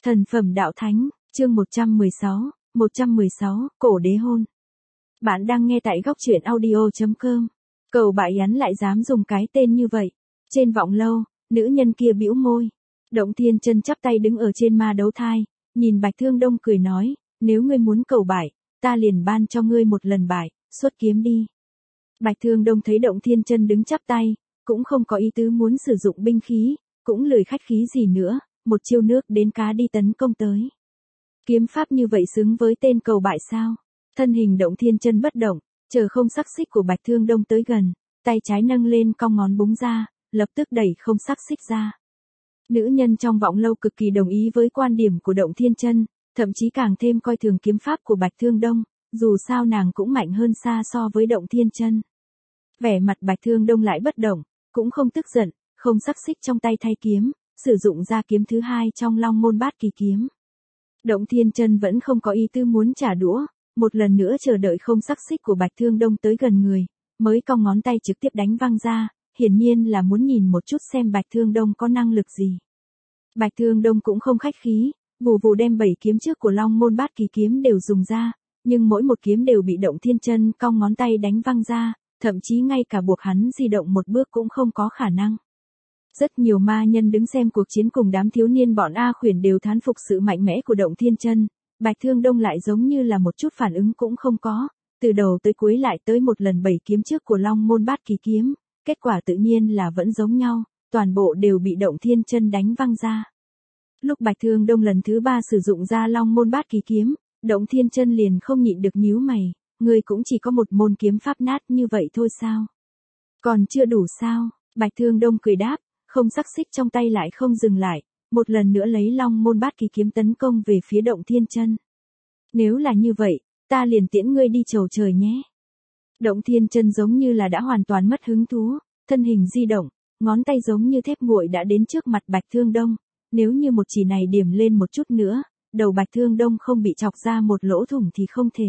Thần phẩm đạo thánh, chương 116, cổ đế hôn. Bạn đang nghe tại góc truyện audio.com. Cầu bại yắn lại dám dùng cái tên như vậy. Trên vọng lâu, nữ nhân kia bĩu môi. Động Thiên Chân chắp tay đứng ở trên ma đấu thai, nhìn Bạch Thương Đông cười nói, nếu ngươi muốn cầu bại, ta liền ban cho ngươi một lần bại, xuất kiếm đi. Bạch Thương Đông thấy Động Thiên Chân đứng chắp tay, cũng không có ý tứ muốn sử dụng binh khí, cũng lười khách khí gì nữa, một chiêu nước đến cá đi tấn công tới. Kiếm pháp như vậy xứng với tên cầu bại sao? Thân hình Động Thiên Chân bất động, chờ không sắc xích của Bạch Thương Đông tới gần, tay trái nâng lên cong ngón búng ra, lập tức đẩy không sắc xích ra. Nữ nhân trong vọng lâu cực kỳ đồng ý với quan điểm của Động Thiên Chân, thậm chí càng thêm coi thường kiếm pháp của Bạch Thương Đông, dù sao nàng cũng mạnh hơn xa so với Động Thiên Chân. Vẻ mặt Bạch Thương Đông lại bất động, cũng không tức giận, không sắc xích trong tay thay kiếm, sử dụng ra kiếm thứ hai trong Long Môn Bát Kỳ kiếm. Động Thiên Chân vẫn không có ý tư muốn trả đũa, một lần nữa chờ đợi không sắc xích của Bạch Thương Đông tới gần người, mới cong ngón tay trực tiếp đánh văng ra, hiển nhiên là muốn nhìn một chút xem Bạch Thương Đông có năng lực gì. Bạch Thương Đông cũng không khách khí, vù vù đem 7 kiếm trước của Long Môn Bát Kỳ kiếm đều dùng ra, nhưng mỗi một kiếm đều bị Động Thiên Chân cong ngón tay đánh văng ra, thậm chí ngay cả buộc hắn di động một bước cũng không có khả năng. Rất nhiều ma nhân đứng xem cuộc chiến cùng đám thiếu niên bọn A Khuyển đều thán phục sự mạnh mẽ của Động Thiên Chân, Bạch Thương Đông lại giống như là một chút phản ứng cũng không có, từ đầu tới cuối lại tới một lần 7 kiếm trước của Long Môn Bát Kỳ kiếm, kết quả tự nhiên là vẫn giống nhau, toàn bộ đều bị Động Thiên Chân đánh văng ra. Lúc Bạch Thương Đông lần thứ 3 sử dụng ra Long Môn Bát Kỳ kiếm, Động Thiên Chân liền không nhịn được nhíu mày, ngươi cũng chỉ có một môn kiếm pháp nát như vậy thôi sao? Còn chưa đủ sao? Bạch Thương Đông cười đáp, không sắc xích trong tay lại không dừng lại, một lần nữa lấy Long Môn Bát Kỳ kiếm tấn công về phía Động Thiên Chân. Nếu là như vậy, ta liền tiễn ngươi đi chầu trời nhé. Động Thiên Chân giống như là đã hoàn toàn mất hứng thú, thân hình di động, ngón tay giống như thép nguội đã đến trước mặt Bạch Thương Đông, nếu như một chỉ này điểm lên một chút nữa, đầu Bạch Thương Đông không bị chọc ra một lỗ thủng thì không thể.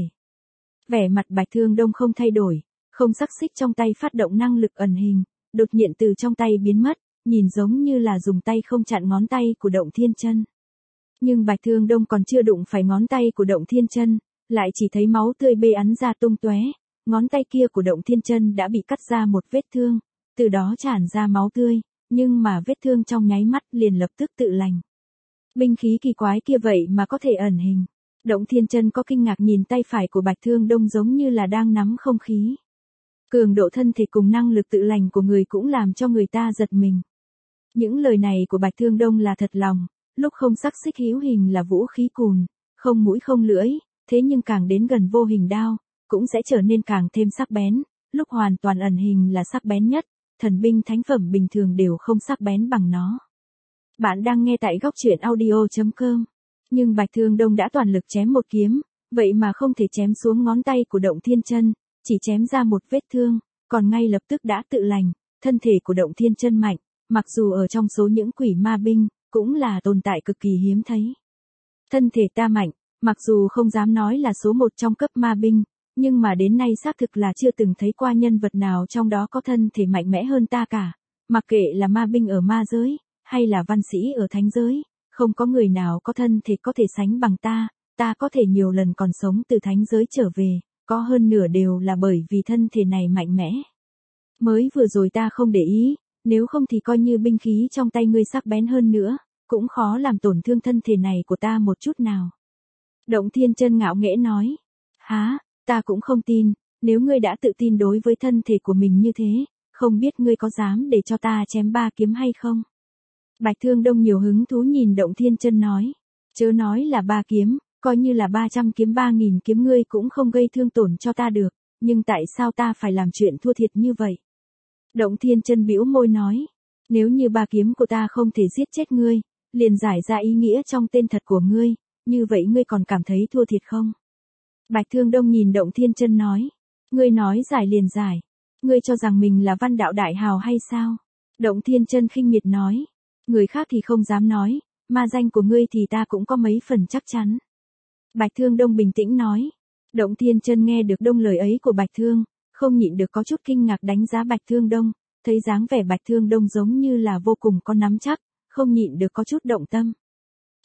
Vẻ mặt Bạch Thương Đông không thay đổi, không sắc xích trong tay phát động năng lực ẩn hình, đột nhiên từ trong tay biến mất, nhìn giống như là dùng tay không chặn ngón tay của Động Thiên Chân. Nhưng Bạch Thương Đông còn chưa đụng phải ngón tay của Động Thiên Chân, lại chỉ thấy máu tươi bê ắn ra tung tóe, ngón tay kia của Động Thiên Chân đã bị cắt ra một vết thương, từ đó tràn ra máu tươi, nhưng mà vết thương trong nháy mắt liền lập tức tự lành. Binh khí kỳ quái kia vậy mà có thể ẩn hình. Động Thiên Chân có kinh ngạc nhìn tay phải của Bạch Thương Đông giống như là đang nắm không khí. Cường độ thân thể cùng năng lực tự lành của người cũng làm cho người ta giật mình. Những lời này của Bạch Thương Đông là thật lòng, lúc không sắc xích hữu hình là vũ khí cùn, không mũi không lưỡi, thế nhưng càng đến gần vô hình đao, cũng sẽ trở nên càng thêm sắc bén, lúc hoàn toàn ẩn hình là sắc bén nhất, thần binh thánh phẩm bình thường đều không sắc bén bằng nó. Bạn đang nghe tại góc truyện audio.com. Nhưng Bạch Thương Đông đã toàn lực chém một kiếm, vậy mà không thể chém xuống ngón tay của Động Thiên Chân, chỉ chém ra một vết thương, còn ngay lập tức đã tự lành, thân thể của Động Thiên Chân mạnh, mặc dù ở trong số những quỷ ma binh, cũng là tồn tại cực kỳ hiếm thấy. Thân thể ta mạnh, mặc dù không dám nói là số 1 trong cấp ma binh, nhưng mà đến nay xác thực là chưa từng thấy qua nhân vật nào trong đó có thân thể mạnh mẽ hơn ta cả, mặc kệ là ma binh ở ma giới, hay là văn sĩ ở thánh giới. Không có người nào có thân thể có thể sánh bằng ta có thể nhiều lần còn sống từ thánh giới trở về, có hơn nửa đều là bởi vì thân thể này mạnh mẽ. Mới vừa rồi ta không để ý, nếu không thì coi như binh khí trong tay ngươi sắc bén hơn nữa, cũng khó làm tổn thương thân thể này của ta một chút nào. Động Thiên Chân ngạo nghễ nói, há, ta cũng không tin, nếu ngươi đã tự tin đối với thân thể của mình như thế, không biết ngươi có dám để cho ta chém 3 kiếm hay không? Bạch Thương Đông nhiều hứng thú nhìn Động Thiên Chân nói, chớ nói là 3 kiếm, coi như là 300 kiếm 3000 kiếm ngươi cũng không gây thương tổn cho ta được, nhưng tại sao ta phải làm chuyện thua thiệt như vậy? Động Thiên Chân bĩu môi nói, nếu như 3 kiếm của ta không thể giết chết ngươi, liền giải ra ý nghĩa trong tên thật của ngươi, như vậy ngươi còn cảm thấy thua thiệt không? Bạch Thương Đông nhìn Động Thiên Chân nói, ngươi nói giải liền giải, ngươi cho rằng mình là văn đạo đại hào hay sao? Động Thiên Chân khinh miệt nói, người khác thì không dám nói, ma danh của ngươi thì ta cũng có mấy phần chắc chắn. Bạch Thương Đông bình tĩnh nói. Động Thiên Chân nghe được đông lời ấy của Bạch Thương, không nhịn được có chút kinh ngạc đánh giá Bạch Thương Đông, thấy dáng vẻ Bạch Thương Đông giống như là vô cùng có nắm chắc, không nhịn được có chút động tâm.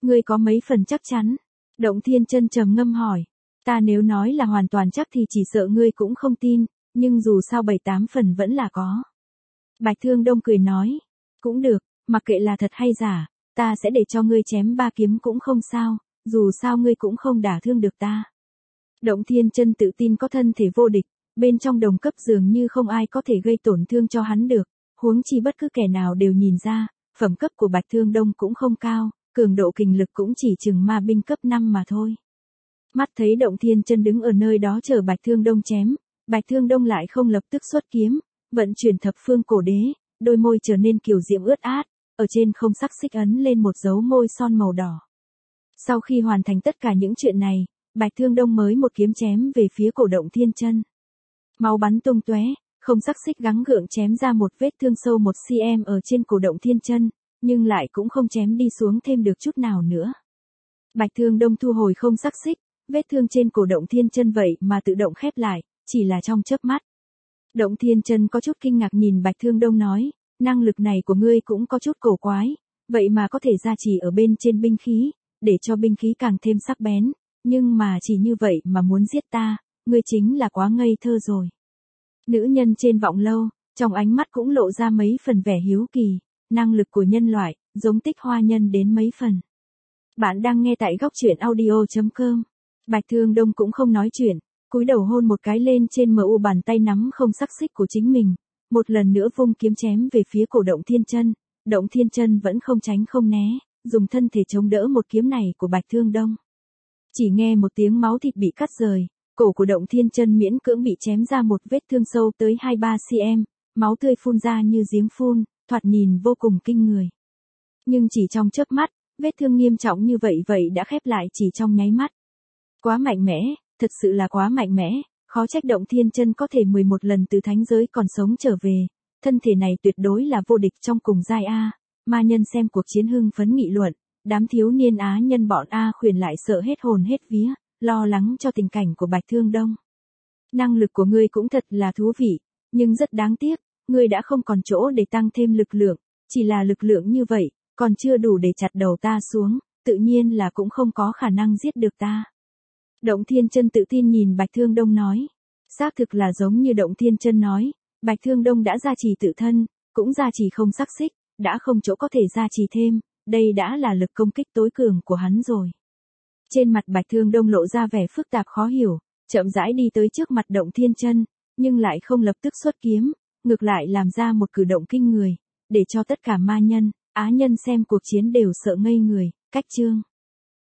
Ngươi có mấy phần chắc chắn? Động Thiên Chân trầm ngâm hỏi. Ta nếu nói là hoàn toàn chắc thì chỉ sợ ngươi cũng không tin, nhưng dù sao 7-8 phần vẫn là có. Bạch Thương Đông cười nói. Cũng được, mặc kệ là thật hay giả, ta sẽ để cho ngươi chém 3 kiếm cũng không sao, dù sao ngươi cũng không đả thương được ta. Động Thiên Chân tự tin có thân thể vô địch, bên trong đồng cấp dường như không ai có thể gây tổn thương cho hắn được, huống chi bất cứ kẻ nào đều nhìn ra, phẩm cấp của Bạch Thương Đông cũng không cao, cường độ kình lực cũng chỉ chừng ma binh cấp 5 mà thôi. Mắt thấy Động Thiên Chân đứng ở nơi đó chờ Bạch Thương Đông chém, Bạch Thương Đông lại không lập tức xuất kiếm, vận chuyển thập phương cổ đế, đôi môi trở nên kiều diễm ướt át, ở trên không sắc xích ấn lên một dấu môi son màu đỏ. Sau khi hoàn thành tất cả những chuyện này, Bạch Thương Đông mới một kiếm chém về phía cổ Động Thiên Chân. Máu bắn tung tóe, không sắc xích gắng gượng chém ra một vết thương sâu 1 cm ở trên cổ Động Thiên Chân, nhưng lại cũng không chém đi xuống thêm được chút nào nữa. Bạch Thương Đông thu hồi không sắc xích, vết thương trên cổ Động Thiên Chân vậy mà tự động khép lại, chỉ là trong chớp mắt. Động Thiên Chân có chút kinh ngạc nhìn Bạch Thương Đông nói, năng lực này của ngươi cũng có chút cổ quái, vậy mà có thể gia trì ở bên trên binh khí, để cho binh khí càng thêm sắc bén, nhưng mà chỉ như vậy mà muốn giết ta, ngươi chính là quá ngây thơ rồi. Nữ nhân trên vọng lâu, trong ánh mắt cũng lộ ra mấy phần vẻ hiếu kỳ, năng lực của nhân loại, giống Tích Hoa Nhân đến mấy phần. Bạn đang nghe tại góc truyện audio.com. Bạch Thương Đông cũng không nói chuyện, cúi đầu hôn một cái lên trên mu bàn tay nắm không sắc xích của chính mình, một lần nữa vung kiếm chém về phía cổ Động Thiên Chân. Động Thiên Chân vẫn không tránh không né, dùng thân thể chống đỡ một kiếm này của Bạch Thương Đông. Chỉ nghe một tiếng máu thịt bị cắt rời, cổ của Động Thiên Chân miễn cưỡng bị chém ra một vết thương sâu tới 2-3 cm, máu tươi phun ra như giếng phun, thoạt nhìn vô cùng kinh người. Nhưng chỉ trong chớp mắt, vết thương nghiêm trọng như vậy đã khép lại chỉ trong nháy mắt. Quá mạnh mẽ, thật sự là quá mạnh mẽ, khó trách Động Thiên Chân có thể 11 lần từ thánh giới còn sống trở về, thân thể này tuyệt đối là vô địch trong cùng giai A. Ma nhân xem cuộc chiến hưng phấn nghị luận, đám thiếu niên Á nhân bọn A Khuyển lại sợ hết hồn hết vía, lo lắng cho tình cảnh của Bạch Thương Đông. Năng lực của ngươi cũng thật là thú vị, nhưng rất đáng tiếc, ngươi đã không còn chỗ để tăng thêm lực lượng, chỉ là lực lượng như vậy, còn chưa đủ để chặt đầu ta xuống, tự nhiên là cũng không có khả năng giết được ta. Động Thiên Chân tự tin nhìn Bạch Thương Đông nói, xác thực là giống như Động Thiên Chân nói, Bạch Thương Đông đã gia trì tự thân, cũng gia trì không sắc xích, đã không chỗ có thể gia trì thêm, đây đã là lực công kích tối cường của hắn rồi. Trên mặt Bạch Thương Đông lộ ra vẻ phức tạp khó hiểu, chậm rãi đi tới trước mặt Động Thiên Chân, nhưng lại không lập tức xuất kiếm, ngược lại làm ra một cử động kinh người, để cho tất cả ma nhân, Á nhân xem cuộc chiến đều sợ ngây người, cách chương.